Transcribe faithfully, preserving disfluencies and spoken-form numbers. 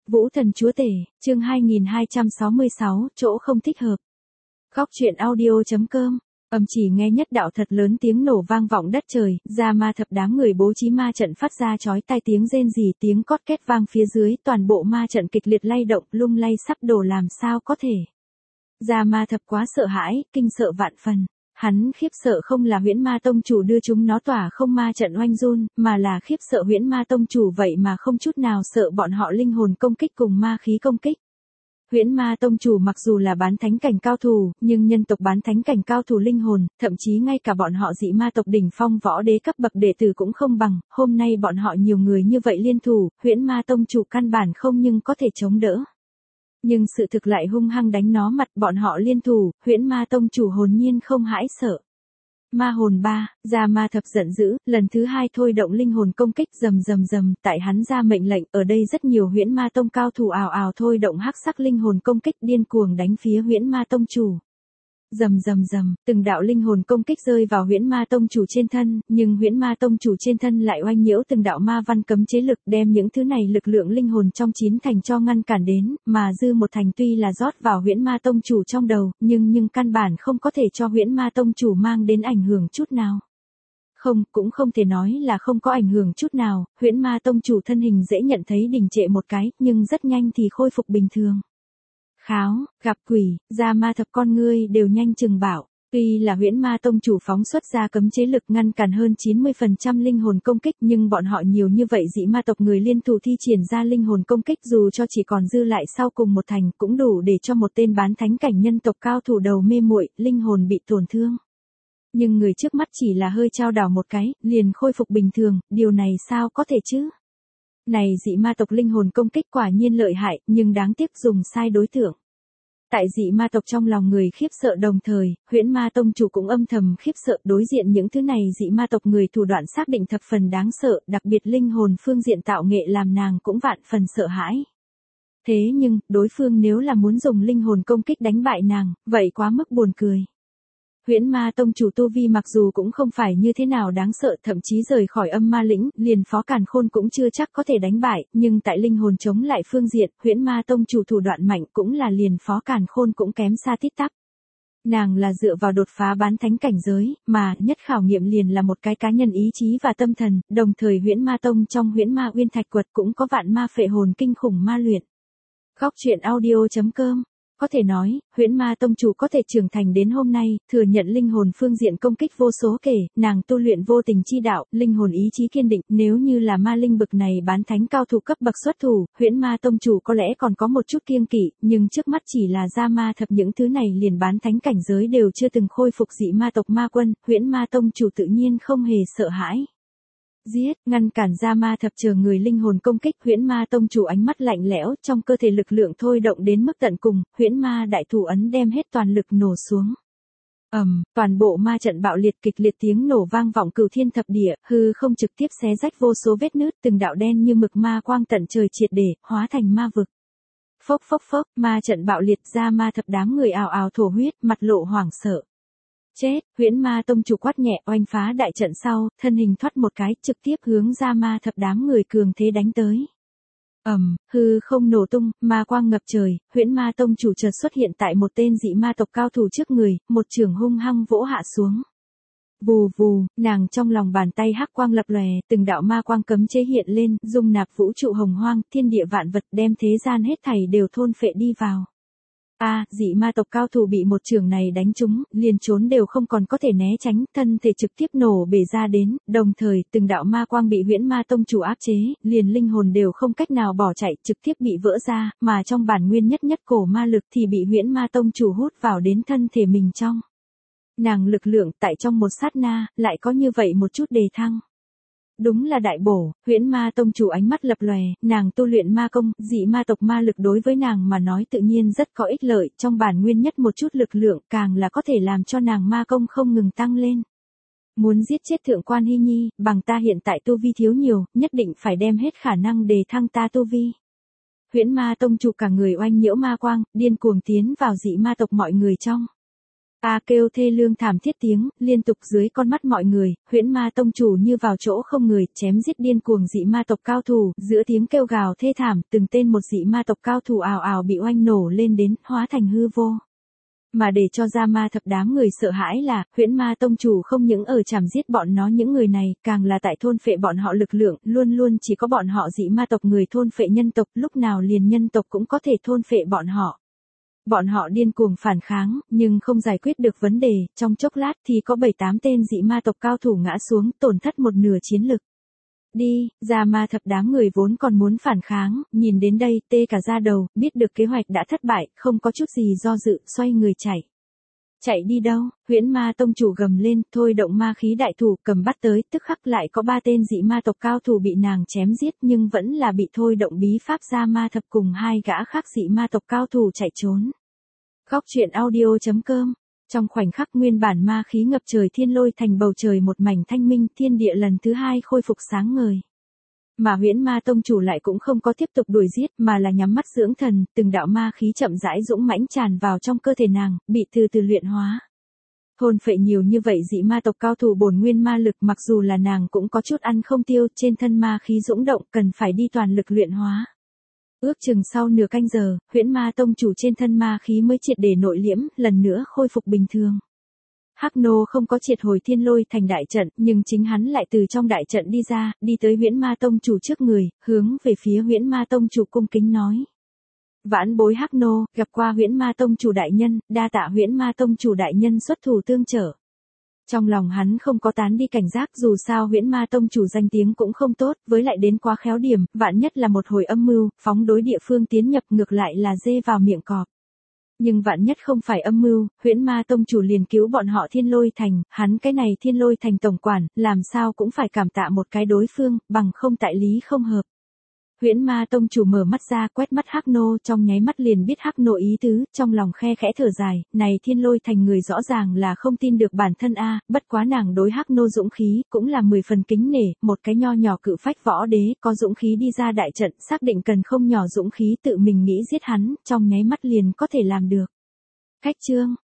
Vũ Thần Chúa Tể, chương hai nghìn hai trăm sáu mươi sáu, chỗ không thích hợp. Góc truyện audio.com, âm chỉ nghe nhất đạo thật lớn tiếng nổ vang vọng đất trời, ra ma thập đám người bố trí ma trận phát ra chói tai tiếng rên rỉ, tiếng cót két vang phía dưới, toàn bộ ma trận kịch liệt lay động, lung lay sắp đổ làm sao có thể. Ra ma thập quá sợ hãi, kinh sợ vạn phần. Hắn khiếp sợ không là Huyễn Ma Tông chủ đưa chúng nó tỏa không ma trận oanh run, mà là khiếp sợ Huyễn Ma Tông chủ vậy mà không chút nào sợ bọn họ linh hồn công kích cùng ma khí công kích. Huyễn Ma Tông chủ mặc dù là bán thánh cảnh cao thủ, nhưng nhân tộc bán thánh cảnh cao thủ linh hồn, thậm chí ngay cả bọn họ dị ma tộc đỉnh phong võ đế cấp bậc đệ tử cũng không bằng, hôm nay bọn họ nhiều người như vậy liên thủ, Huyễn Ma Tông chủ căn bản không nhưng có thể chống đỡ. Nhưng sự thực lại hung hăng đánh nó mặt, bọn họ liên thủ, Huyễn Ma Tông chủ hồn nhiên không hãi sợ. Ma hồn ba, ra ma thập giận dữ, lần thứ hai thôi động linh hồn công kích rầm rầm rầm, tại hắn ra mệnh lệnh, ở đây rất nhiều Huyễn Ma Tông cao thủ ào ào thôi động hắc sắc linh hồn công kích điên cuồng đánh phía Huyễn Ma Tông chủ. Rầm rầm rầm, từng đạo linh hồn công kích rơi vào Huyễn Ma Tông chủ trên thân, nhưng Huyễn Ma Tông chủ trên thân lại oanh nhiễu từng đạo ma văn cấm chế lực, đem những thứ này lực lượng linh hồn trong chín thành cho ngăn cản đến, mà dư một thành tuy là rót vào Huyễn Ma Tông chủ trong đầu, nhưng nhưng căn bản không có thể cho Huyễn Ma Tông chủ mang đến ảnh hưởng chút nào. Không, cũng không thể nói là không có ảnh hưởng chút nào, Huyễn Ma Tông chủ thân hình dễ nhận thấy đình trệ một cái, nhưng rất nhanh thì khôi phục bình thường. Kháo, gặp quỷ, ra ma thập con ngươi đều nhanh chừng bảo, tuy là Huyễn Ma Tông chủ phóng xuất ra cấm chế lực ngăn cản hơn chín mươi phần trăm linh hồn công kích, nhưng bọn họ nhiều như vậy dị ma tộc người liên thủ thi triển ra linh hồn công kích, dù cho chỉ còn dư lại sau cùng một thành cũng đủ để cho một tên bán thánh cảnh nhân tộc cao thủ đầu mê muội, linh hồn bị tổn thương. Nhưng người trước mắt chỉ là hơi chao đảo một cái, liền khôi phục bình thường, điều này sao có thể chứ? Này dị ma tộc linh hồn công kích quả nhiên lợi hại, nhưng đáng tiếc dùng sai đối tượng. Tại dị ma tộc trong lòng người khiếp sợ đồng thời, Huyễn Ma Tông chủ cũng âm thầm khiếp sợ, đối diện những thứ này dị ma tộc người thủ đoạn xác định thập phần đáng sợ, đặc biệt linh hồn phương diện tạo nghệ làm nàng cũng vạn phần sợ hãi. Thế nhưng, đối phương nếu là muốn dùng linh hồn công kích đánh bại nàng, vậy quá mức buồn cười. Huyễn Ma Tông chủ tu vi mặc dù cũng không phải như thế nào đáng sợ, thậm chí rời khỏi âm ma lĩnh, liền Phó Càn Khôn cũng chưa chắc có thể đánh bại, nhưng tại linh hồn chống lại phương diện, Huyễn Ma Tông chủ thủ đoạn mạnh cũng là liền Phó Càn Khôn cũng kém xa tít tắp. Nàng là dựa vào đột phá bán thánh cảnh giới, mà nhất khảo nghiệm liền là một cái cá nhân ý chí và tâm thần, đồng thời Huyễn Ma Tông trong Huyễn Ma Uyên Thạch Quật cũng có vạn ma phệ hồn kinh khủng ma luyện. Góc truyện audio.com. Có thể nói, Huyễn Ma Tông chủ có thể trưởng thành đến hôm nay, thừa nhận linh hồn phương diện công kích vô số kể, nàng tu luyện vô tình chi đạo, linh hồn ý chí kiên định, nếu như là ma linh bực này bán thánh cao thủ cấp bậc xuất thủ, Huyễn Ma Tông chủ có lẽ còn có một chút kiêng kỵ, nhưng trước mắt chỉ là ra ma thập những thứ này liền bán thánh cảnh giới đều chưa từng khôi phục dị ma tộc ma quân, Huyễn Ma Tông chủ tự nhiên không hề sợ hãi. Giết, ngăn cản ra ma thập chờ người linh hồn công kích, Huyễn Ma Tông chủ ánh mắt lạnh lẽo, trong cơ thể lực lượng thôi động đến mức tận cùng, Huyễn Ma đại thủ ấn đem hết toàn lực nổ xuống. Ầm, um, toàn bộ ma trận bạo liệt, kịch liệt tiếng nổ vang vọng cửu thiên thập địa, hư không trực tiếp xé rách vô số vết nứt, từng đạo đen như mực ma quang tận trời triệt để hóa thành ma vực. Phốc phốc phốc, ma trận bạo liệt, ra ma thập đám người ào ào thổ huyết, mặt lộ hoảng sợ. Chết, Huyễn Ma Tông chủ quát nhẹ, oanh phá đại trận sau, thân hình thoát một cái, trực tiếp hướng ra ma thập đám người cường thế đánh tới. Ầm, um, hư không nổ tung, ma quang ngập trời, Huyễn Ma Tông chủ chợt xuất hiện tại một tên dị ma tộc cao thủ trước người, một chưởng hung hăng vỗ hạ xuống. Vù vù, nàng trong lòng bàn tay hắc quang lập lòe, từng đạo ma quang cấm chế hiện lên, dung nạp vũ trụ hồng hoang, thiên địa vạn vật, đem thế gian hết thảy đều thôn phệ đi vào. A, à, dị ma tộc cao thủ bị một trường này đánh trúng, liền trốn đều không còn có thể né tránh, thân thể trực tiếp nổ bể ra đến, đồng thời, từng đạo ma quang bị Huyễn Ma Tông chủ áp chế, liền linh hồn đều không cách nào bỏ chạy, trực tiếp bị vỡ ra, mà trong bản nguyên nhất nhất cổ ma lực thì bị Huyễn Ma Tông chủ hút vào đến thân thể mình trong. Nàng lực lượng tại trong một sát na, lại có như vậy một chút đề thăng. Đúng là đại bổ, Huyễn Ma Tông chủ ánh mắt lập lòe, nàng tu luyện ma công, dị ma tộc ma lực đối với nàng mà nói tự nhiên rất có ích lợi, trong bản nguyên nhất một chút lực lượng càng là có thể làm cho nàng ma công không ngừng tăng lên. Muốn giết chết Thượng Quan Hy Nhi, bằng ta hiện tại tu vi thiếu nhiều, nhất định phải đem hết khả năng đề thăng ta tu vi. Huyễn Ma Tông chủ cả người oanh nhiễu ma quang, điên cuồng tiến vào dị ma tộc mọi người trong. A kêu thê lương thảm thiết tiếng, liên tục dưới con mắt mọi người, huyễn ma tông chủ như vào chỗ không người, chém giết điên cuồng dị ma tộc cao thủ, giữa tiếng kêu gào thê thảm, từng tên một dị ma tộc cao thủ ào ào bị oanh nổ lên đến, hóa thành hư vô. Mà để cho ra ma thập đám người sợ hãi là, huyễn ma tông chủ không những ở chảm giết bọn nó những người này, càng là tại thôn phệ bọn họ lực lượng, luôn luôn chỉ có bọn họ dị ma tộc người thôn phệ nhân tộc, lúc nào liền nhân tộc cũng có thể thôn phệ bọn họ. Bọn họ điên cuồng phản kháng, nhưng không giải quyết được vấn đề, trong chốc lát thì có bảy tám tên dị ma tộc cao thủ ngã xuống, tổn thất một nửa chiến lực. Đi, ra ma thập đám người vốn còn muốn phản kháng, nhìn đến đây, tê cả da đầu, biết được kế hoạch đã thất bại, không có chút gì do dự, xoay người chạy. Chạy đi đâu, huyễn ma tông chủ gầm lên, thôi động ma khí đại thủ, cầm bắt tới, tức khắc lại có ba tên dị ma tộc cao thủ bị nàng chém giết nhưng vẫn là bị thôi động bí pháp ra ma thập cùng hai gã khác dị ma tộc cao thủ chạy trốn. Góc truyện audio chấm com. Trong khoảnh khắc nguyên bản ma khí ngập trời thiên lôi thành bầu trời một mảnh thanh minh, thiên địa lần thứ hai khôi phục sáng ngời. Mà huyễn ma tông chủ lại cũng không có tiếp tục đuổi giết mà là nhắm mắt dưỡng thần, từng đạo ma khí chậm rãi dũng mãnh tràn vào trong cơ thể nàng, bị từ từ luyện hóa. Thôn phệ nhiều như vậy dị ma tộc cao thủ bổn nguyên ma lực, mặc dù là nàng cũng có chút ăn không tiêu, trên thân ma khí dũng động, cần phải đi toàn lực luyện hóa. Ước chừng sau nửa canh giờ, huyễn ma tông chủ trên thân ma khí mới triệt để nội liễm, lần nữa khôi phục bình thường. Hắc Nô không có triệt hồi thiên lôi thành đại trận, nhưng chính hắn lại từ trong đại trận đi ra, đi tới huyễn ma tông chủ trước người, hướng về phía huyễn ma tông chủ cung kính nói. Vãn bối Hắc Nô, gặp qua huyễn ma tông chủ đại nhân, đa tạ huyễn ma tông chủ đại nhân xuất thủ tương trợ. Trong lòng hắn không có tán đi cảnh giác, dù sao huyễn ma tông chủ danh tiếng cũng không tốt, với lại đến quá khéo điểm, vạn nhất là một hồi âm mưu, phóng đối địa phương tiến nhập ngược lại là dê vào miệng cọp. Nhưng vạn nhất không phải âm mưu, huyễn ma tông chủ liền cứu bọn họ thiên lôi thành, hắn cái này thiên lôi thành tổng quản, làm sao cũng phải cảm tạ một cái đối phương, bằng không tại lý không hợp. Huyễn ma tông chủ mở mắt ra, quét mắt Hắc Nô, trong nháy mắt liền biết Hắc Nô ý tứ, trong lòng khe khẽ thở dài, này thiên lôi thành người rõ ràng là không tin được bản thân a, bất quá nàng đối Hắc Nô dũng khí, cũng là mười phần kính nể, một cái nho nhỏ cự phách võ đế, có dũng khí đi ra đại trận, xác định cần không nhỏ dũng khí tự mình nghĩ giết hắn, trong nháy mắt liền có thể làm được. Khách chương